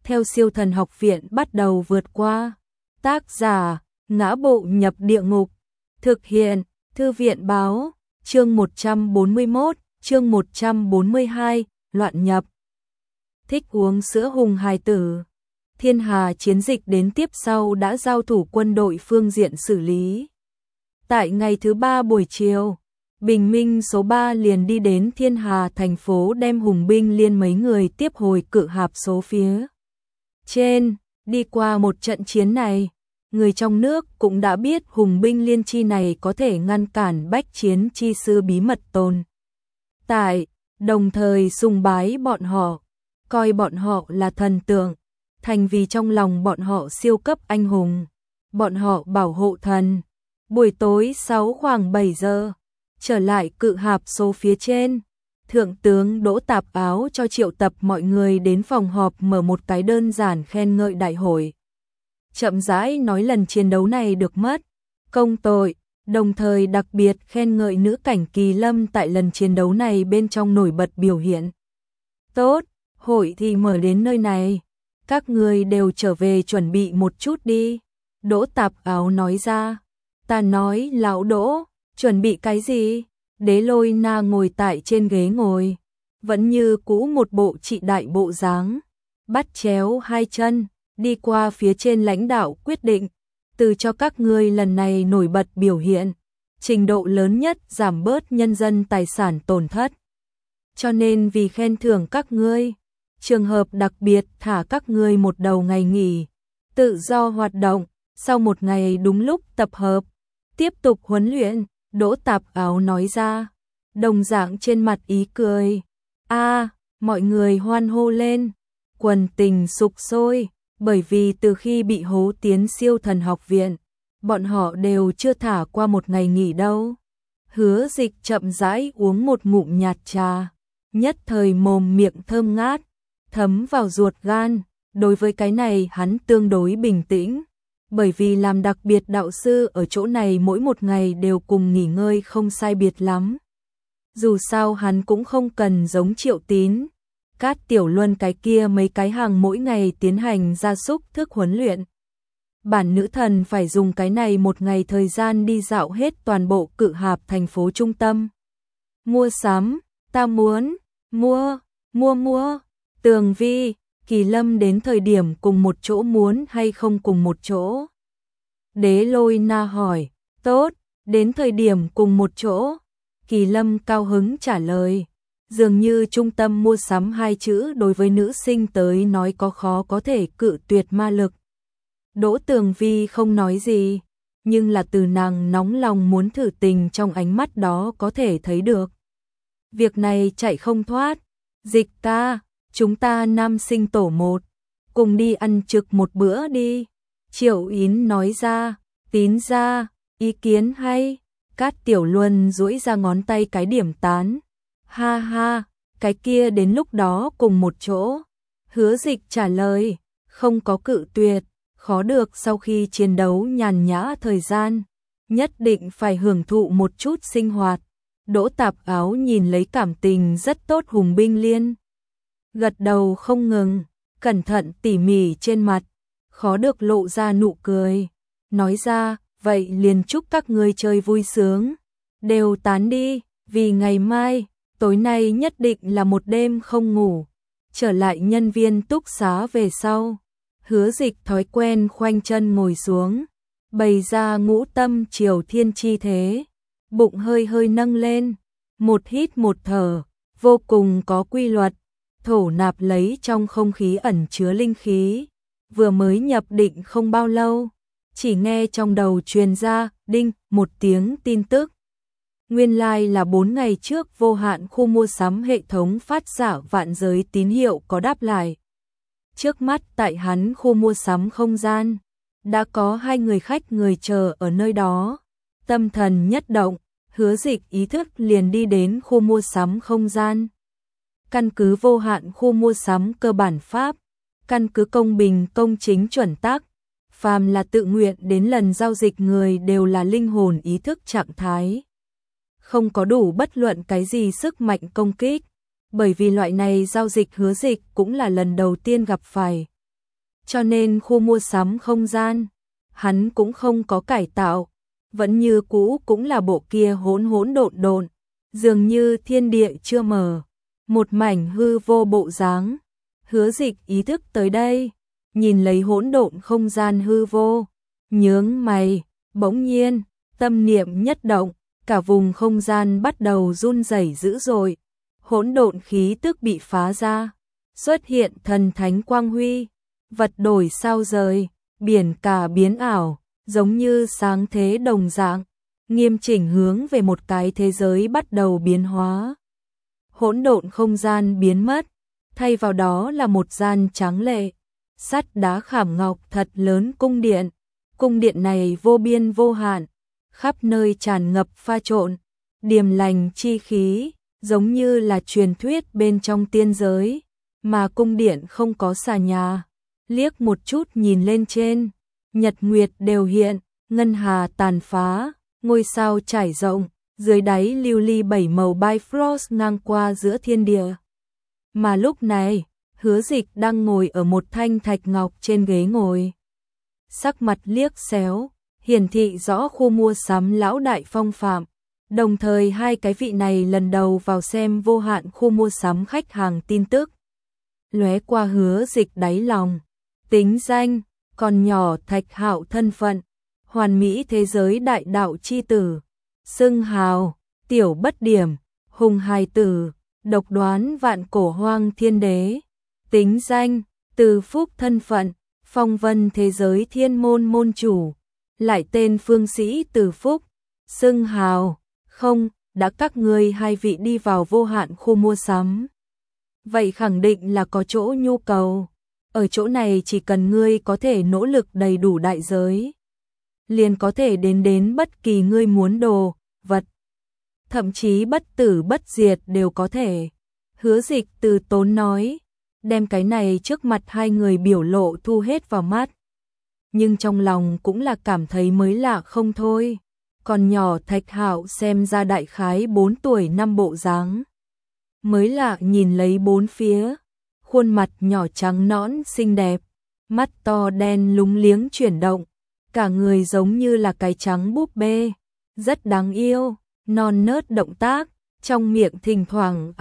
theo Siêu Thần Học Viện bắt đầu vượt qua. Tác giả: Ngã Bộ Nhập Địa Ngục. Thực hiện: Thư viện báo. Chương 141, chương 142, loạn nhập. Thích uống sữa hùng hài tử. Thiên Hà chiến dịch đến tiếp sau đã giao thủ quân đội phương diện xử lý. Tại ngày thứ 3 buổi chiều, Bình Minh số 3 liền đi đến Thiên Hà thành phố đem Hùng binh liên mấy người tiếp hồi Cự Hạp số phía trên. Đi qua một trận chiến này, người trong nước cũng đã biết Hùng binh liên chi này có thể ngăn cản bách chiến chi sư bí mật tồn tại, đồng thời sùng bái bọn họ, coi bọn họ là thần tượng, thành vì trong lòng bọn họ siêu cấp anh hùng, bọn họ bảo hộ thần. Buổi tối 6 khoảng 7 giờ, trở lại Cự Hạp số phía trên, Thượng tướng Đỗ Tạp Áo cho triệu tập mọi người đến phòng họp mở một cái đơn giản khen ngợi đại hội. Chậm rãi nói lần chiến đấu này được mất công tội, đồng thời đặc biệt khen ngợi nữ cảnh Kỳ Lâm tại lần chiến đấu này bên trong nổi bật biểu hiện. Tốt, hội thì mở đến nơi này, các người đều trở về chuẩn bị một chút đi. Đỗ Tạp Áo nói ra. Ta nói lão Đỗ, chuẩn bị cái gì? Đế Lôi Na ngồi tại trên ghế ngồi, vẫn như cũ một bộ trị đại bộ dáng, bắt chéo hai chân, đi qua phía trên lãnh đạo quyết định, từ cho các ngươi lần này nổi bật biểu hiện, trình độ lớn nhất giảm bớt nhân dân tài sản tổn thất. Cho nên vì khen thưởng các ngươi, trường hợp đặc biệt thả các ngươi một đầu ngày nghỉ, tự do hoạt động, sau một ngày đúng lúc tập hợp, tiếp tục huấn luyện. Đỗ Tạp Áo nói ra, đồng dạng trên mặt ý cười. Mọi người hoan hô lên, quần tình sục sôi, bởi vì từ khi bị hố tiến Siêu Thần Học Viện, bọn họ đều chưa thả qua một ngày nghỉ đâu. Hứa Dịch chậm rãi uống một ngụm nhạt trà, nhất thời mồm miệng thơm ngát, thấm vào ruột gan. Đối với cái này hắn tương đối bình tĩnh, bởi vì làm đặc biệt đạo sư ở chỗ này mỗi một ngày đều cùng nghỉ ngơi không sai biệt lắm. Dù sao hắn cũng không cần giống Triệu Tín, Cát Tiểu Luân cái kia mấy cái hàng mỗi ngày tiến hành gia súc thức huấn luyện. Bản nữ thần phải dùng cái này một ngày thời gian đi dạo hết toàn bộ Cự Hạp thành phố trung tâm. Mua sắm, ta muốn, mua. Tường Vi, Kỳ Lâm đến thời điểm cùng một chỗ muốn hay không cùng một chỗ? Đế Lôi Na hỏi. Tốt, đến thời điểm cùng một chỗ. Kỳ Lâm cao hứng trả lời. Dường như trung tâm mua sắm hai chữ đối với nữ sinh tới nói có khó có thể cự tuyệt ma lực. Đỗ Tường Vi không nói gì, nhưng là từ nàng nóng lòng muốn thử tình trong ánh mắt đó có thể thấy được. Việc này chạy không thoát. Dịch ca, chúng ta nam sinh tổ một, cùng đi ăn trực một bữa đi. Triệu Yến nói ra. Tín ra, ý kiến hay. Cát Tiểu Luân duỗi ra ngón tay cái điểm tán. Ha ha, cái kia đến lúc đó cùng một chỗ. Hứa Dịch trả lời, không có cự tuyệt, khó được sau khi chiến đấu nhàn nhã thời gian, nhất định phải hưởng thụ một chút sinh hoạt. Đỗ Tạp Áo nhìn lấy cảm tình rất tốt Hùng binh liên, gật đầu không ngừng, cẩn thận tỉ mỉ trên mặt, khó được lộ ra nụ cười, nói ra, vậy liền chúc các ngươi chơi vui sướng, đều tán đi, vì ngày mai, tối nay nhất định là một đêm không ngủ. Trở lại nhân viên túc xá về sau, Hứa Dịch thói quen khoanh chân ngồi xuống, bày ra ngũ tâm triều thiên chi thế, bụng hơi hơi nâng lên, một hít một thở, vô cùng có quy luật, thổ nạp lấy trong không khí ẩn chứa linh khí. Vừa mới nhập định không bao lâu, chỉ nghe trong đầu truyền ra đinh một tiếng tin tức. Nguyên lai là 4 ngày trước vô hạn khu mua sắm hệ thống phát giả vạn giới tín hiệu có đáp lại. Trước mắt tại hắn khu mua sắm không gian, đã có 2 người khách người chờ ở nơi đó. Tâm thần nhất động, Hứa Dịch ý thức liền đi đến khu mua sắm không gian. Căn cứ vô hạn khu mua sắm cơ bản pháp, căn cứ công bình công chính chuẩn tắc, phàm là tự nguyện đến lần giao dịch người đều là linh hồn ý thức trạng thái. Không có đủ bất luận cái gì sức mạnh công kích, bởi vì loại này giao dịch Hứa Dịch cũng là lần đầu tiên gặp phải, cho nên khu mua sắm không gian, hắn cũng không có cải tạo, vẫn như cũ cũng là bộ kia hỗn hỗn độn độn, dường như thiên địa chưa mở, một mảnh hư vô bộ dáng. Hứa Dịch ý thức tới đây, nhìn lấy hỗn độn không gian hư vô, nhướng mày, bỗng nhiên, tâm niệm nhất động, cả vùng không gian bắt đầu run rẩy dữ dội, hỗn độn khí tức bị phá ra, xuất hiện thần thánh quang huy, vật đổi sao rời, biển cả biến ảo, giống như sáng thế đồng dạng, nghiêm chỉnh hướng về một cái thế giới bắt đầu biến hóa. Hỗn độn không gian biến mất, thay vào đó là một gian tráng lệ, sắt đá khảm ngọc thật lớn cung điện này vô biên vô hạn, khắp nơi tràn ngập pha trộn, điềm lành chi khí, giống như là truyền thuyết bên trong tiên giới, mà cung điện không có xà nhà, liếc một chút nhìn lên trên, nhật nguyệt đều hiện, ngân hà tàn phá, ngôi sao trải rộng, dưới đáy lưu ly bảy màu Bifrost ngang qua giữa thiên địa. Mà lúc này, Hứa Dịch đang ngồi ở một thanh thạch ngọc trên ghế ngồi. Sắc mặt liếc xéo, hiển thị rõ khu mua sắm lão đại phong phạm. Đồng thời hai cái vị này lần đầu vào xem vô hạn khu mua sắm khách hàng tin tức. Lóe qua Hứa Dịch đáy lòng. Tính danh, còn nhỏ Thạch Hạo thân phận, hoàn mỹ thế giới đại đạo chi tử. Xưng hào, tiểu bất điểm, hùng hài tử, độc đoán vạn cổ hoang thiên đế. Tính danh, Từ Phúc thân phận, phong vân thế giới thiên môn môn chủ. Lại tên phương sĩ Từ Phúc. Xưng hào, không, đã các ngươi hai vị đi vào vô hạn khu mua sắm. Vậy khẳng định là có chỗ nhu cầu. Ở chỗ này chỉ cần ngươi có thể nỗ lực đầy đủ đại giới, liền có thể đến bất kỳ ngươi muốn đồ, vật. Thậm chí bất tử bất diệt đều có thể. Hứa Dịch từ tốn nói, đem cái này trước mặt hai người biểu lộ thu hết vào mắt. Nhưng trong lòng cũng là cảm thấy mới lạ không thôi. Còn nhỏ Thạch Hạo xem ra đại khái 4 tuổi năm bộ dáng. Mới lạ nhìn lấy bốn phía, khuôn mặt nhỏ trắng nõn xinh đẹp, mắt to đen lúng liếng chuyển động, cả người giống như là cái trắng búp bê, rất đáng yêu, non nớt động tác, trong miệng thỉnh thoảng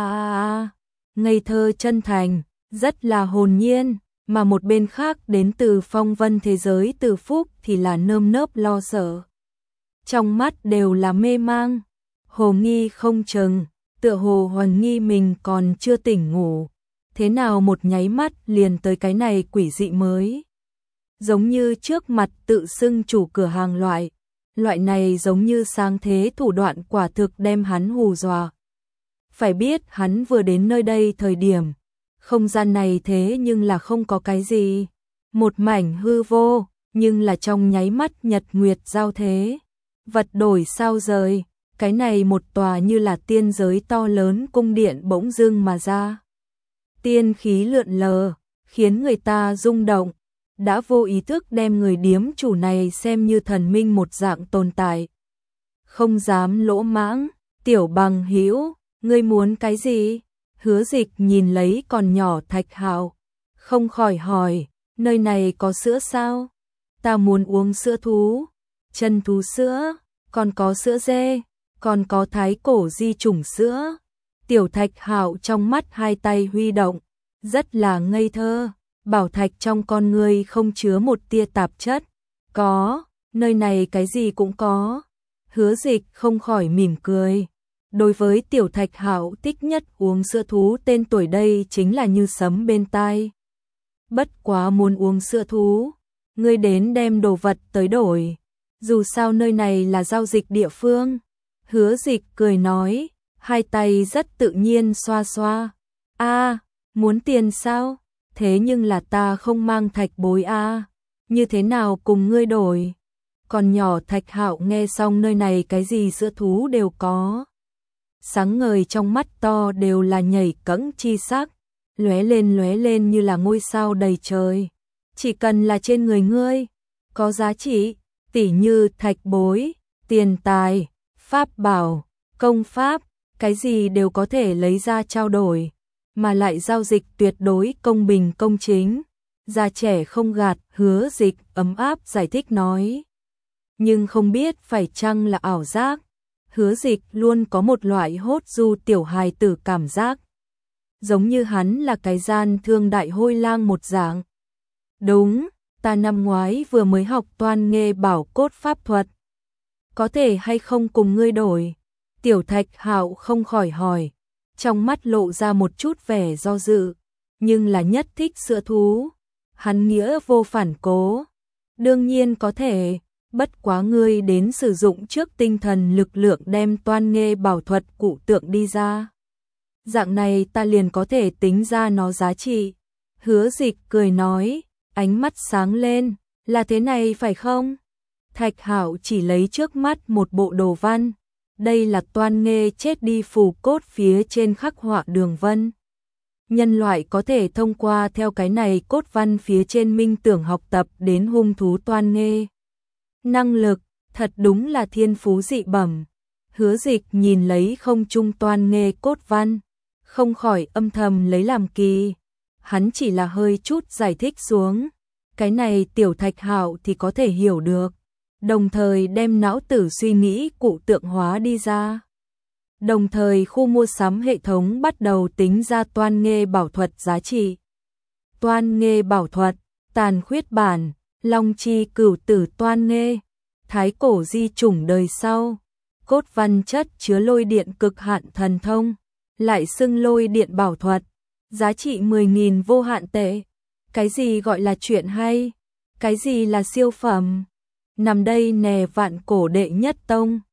ngây thơ chân thành, rất là hồn nhiên, mà một bên khác đến từ phong vân thế giới Từ Phúc thì là nơm nớp lo sợ. Trong mắt đều là mê mang, hồ nghi không chừng, tựa hồ hoài nghi mình còn chưa tỉnh ngủ. Thế nào một nháy mắt liền tới cái này quỷ dị mới. Giống như trước mặt tự xưng chủ cửa hàng loại này giống như sáng thế thủ đoạn quả thực đem hắn hù dọa. Phải biết hắn vừa đến nơi đây thời điểm, không gian này thế nhưng là không có cái gì. Một mảnh hư vô, nhưng là trong nháy mắt nhật nguyệt giao thế. Vật đổi sao rời, cái này một tòa như là tiên giới to lớn cung điện bỗng dưng mà ra. Tiên khí lượn lờ, khiến người ta rung động, đã vô ý thức đem người điếm chủ này xem như thần minh một dạng tồn tại. Không dám lỗ mãng, tiểu bằng hữu, ngươi muốn cái gì? Hứa Dịch nhìn lấy còn nhỏ Thạch Hạo, không khỏi hỏi, nơi này có sữa sao? Ta muốn uống sữa thú, chân thú sữa, còn có sữa dê, còn có thái cổ di chủng sữa. Tiểu Thạch Hạo trong mắt hai tay huy động, rất là ngây thơ, bảo thạch trong con ngươi không chứa một tia tạp chất. Có, nơi này cái gì cũng có. Hứa Dịch không khỏi mỉm cười. Đối với Tiểu Thạch Hạo thích nhất uống sữa thú tên tuổi đây chính là như sấm bên tai. Bất quá muốn uống sữa thú, ngươi đến đem đồ vật tới đổi. Dù sao nơi này là giao dịch địa phương. Hứa Dịch cười nói, hai tay rất tự nhiên xoa xoa. Muốn tiền sao? Thế nhưng là ta không mang thạch bối như thế nào cùng ngươi đổi? Còn nhỏ Thạch Hạo nghe xong nơi này cái gì sữa thú đều có. Sáng ngời trong mắt to đều là nhảy cẫng chi sắc, lóe lên như là ngôi sao đầy trời. Chỉ cần là trên người ngươi, có giá trị, tỉ như thạch bối, tiền tài, pháp bảo, công pháp, cái gì đều có thể lấy ra trao đổi, mà lại giao dịch tuyệt đối công bình công chính. Già trẻ không gạt, Hứa Dịch ấm áp giải thích nói. Nhưng không biết phải chăng là ảo giác, Hứa Dịch luôn có một loại hốt du tiểu hài tử cảm giác. Giống như hắn là cái gian thương đại hôi lang một dạng. Đúng, ta năm ngoái vừa mới học toan nghê bảo cốt pháp thuật. Có thể hay không cùng ngươi đổi? Tiểu Thạch Hạo không khỏi hỏi, trong mắt lộ ra một chút vẻ do dự, nhưng là nhất thích sữa thú. Hắn nghĩa vô phản cố. Đương nhiên có thể, bất quá ngươi đến sử dụng trước tinh thần lực lượng đem toan nghê bảo thuật cụ tượng đi ra. Dạng này ta liền có thể tính ra nó giá trị. Hứa Dịch cười nói, ánh mắt sáng lên, là thế này phải không? Thạch Hạo chỉ lấy trước mắt một bộ đồ văn. Đây là toan nghê chết đi phù cốt phía trên khắc họa đường vân. Nhân loại có thể thông qua theo cái này cốt văn phía trên minh tưởng học tập đến hung thú toan nghê. Năng lực, thật đúng là thiên phú dị bẩm. Hứa Dịch nhìn lấy không trung toan nghê cốt văn, không khỏi âm thầm lấy làm kỳ. Hắn chỉ là hơi chút giải thích xuống, cái này Tiểu Thạch Hạo thì có thể hiểu được, đồng thời đem não tử suy nghĩ cụ tượng hóa đi ra. Đồng thời khu mua sắm hệ thống bắt đầu tính ra toan nghê bảo thuật giá trị. Toan nghê bảo thuật, tàn khuyết bản, long chi cửu tử toan nghê, thái cổ di chủng đời sau, cốt văn chất chứa lôi điện cực hạn thần thông, lại xưng lôi điện bảo thuật, giá trị 10.000 vô hạn tệ. Cái gì gọi là chuyện hay? Cái gì là siêu phẩm? Nằm đây nè vạn cổ đệ nhất tông.